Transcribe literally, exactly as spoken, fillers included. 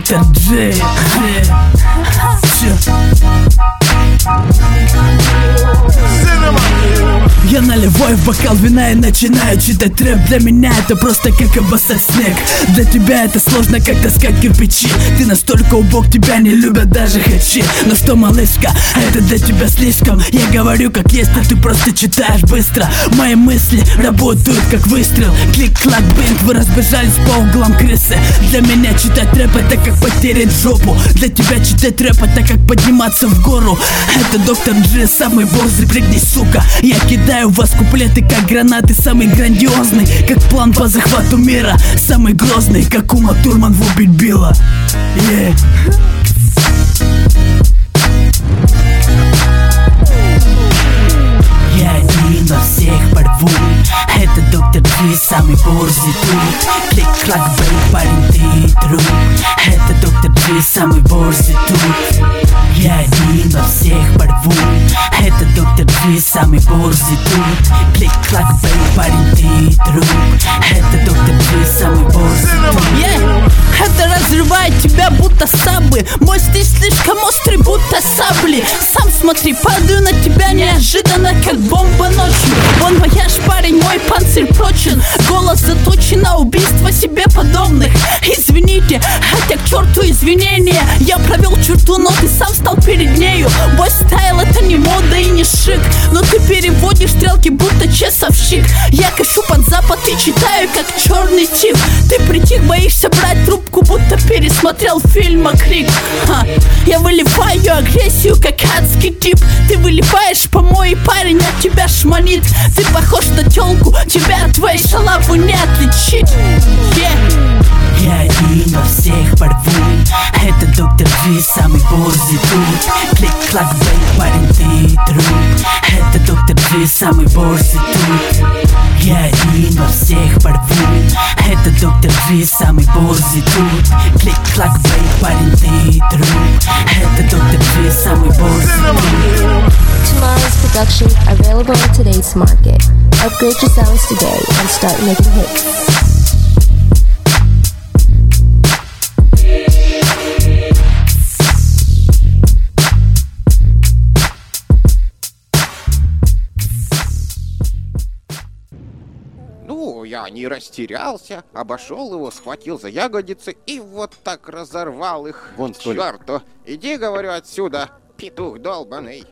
доктор Джей. Я наливаю в бокал вина и начинаю читать рэп. Для меня это просто как обоссать снег. Для тебя это сложно, как таскать кирпичи. Ты настолько убог, тебя не любят даже хачи. Но что, малышка, это для тебя слишком. Я говорю как есть, а ты просто читаешь быстро. Мои мысли работают как выстрел. Клик-клак, бинг, вы разбежались по углам крысы. Для меня читать рэп это как потерять жопу. Для тебя читать рэп это как подниматься в гору. Это доктор Джи, самый борзый, пригнись, сука. Я кидаю в вас куплеты как гранаты. Самый грандиозный, как план по захвату мира. Самый грозный, как Ума Турман в убить Билла. yeah. Я один во всех порву. Это доктор Джи, самый борзый тут. Клик-клак, бей, парень, ты труп. Это доктор Джи, самый борзый тут. Я один во всех порву. Это доктор Джи, самый борзый тут. Клик-клак, бей, парень, ты труп. Это доктор Джи, самый борзый тут. yeah. Это разрывает тебя будто сабы. Мой стиль слишком острый, будто сабли. Сам смотри, падаю на тебя неожиданно, как бомба ночью. Вон вояж, парень, мой панцирь прочен. Голос заточен на убийство себе подобных. Извините, хотя к черту извинения. Я провел черту, но ты сам стал перед нею. Мой стайл это не мода и не шик. Но ты переводишь стрелки, будто часовщик. Я кашу под запад и читаю, как черный тип. Ты притих, боишься брать трубку, будто пересмотрел фильм «Крик». Ха. Я выливаю агрессию, как адский тип. Ты выливаешь помой, парень, от тебя шмалит. Ты похож на тёлку, тебя от твоей шалавы не отличить. yeah. Я один во всех порву. Это доктор Джи, самый борзый тут. Клик-клак, бей, парень, ты труп. Это доктор Джи, самый борзый тут. Я один во всех порву. Это доктор Джи, самый борзый тут. Клик-клак, бей, парень, ты труп. Это доктор Джи, самый борзый тут. Tomorrow's production available in today's market. Upgrade your sounds today and start making hits. Ну, я не растерялся, обошел его, схватил за ягодицы и вот так разорвал их. Вон, К черту! Иди, говорю, отсюда, петух долбаный.